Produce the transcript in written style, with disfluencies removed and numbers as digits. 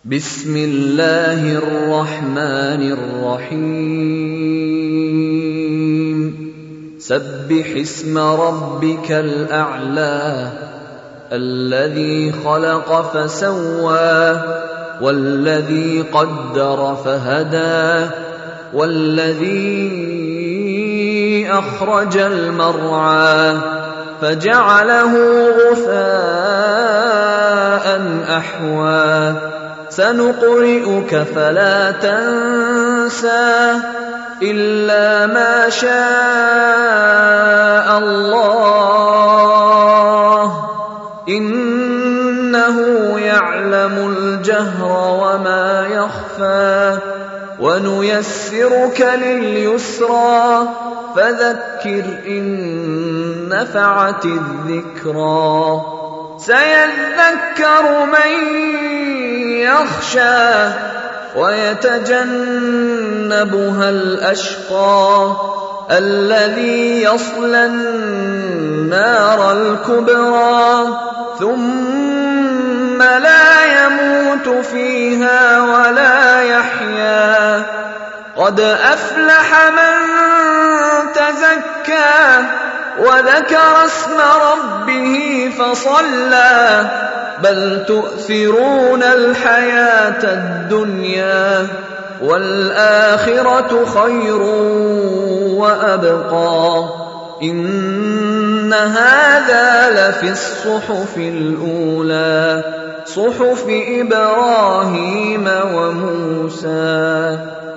بسم الله الرحمن الرحيم سبح اسم ربك الأعلى الذي خلق فسوى والذي قدر فهدى والذي أخرج المرعى فجعله غثاء أحوى سنقرئك فلا تنسى إلا ما شاء الله إنه يعلم الجهر وما يخفى ونيسرك لليسرى فذكر إن نفعت الذكرى سيذكر من يخشى ويتجنبها الأشقى الذي يصلى النار الكبرى ثم لا يموت فيها ولا يحيا قد أفلح من تزكى وذكر اسم ربه فصلى بل تؤثرون الحياة الدنيا والآخرة خير وأبقى إن هذا لفي الصحف الأولى صحف إبراهيم وموسى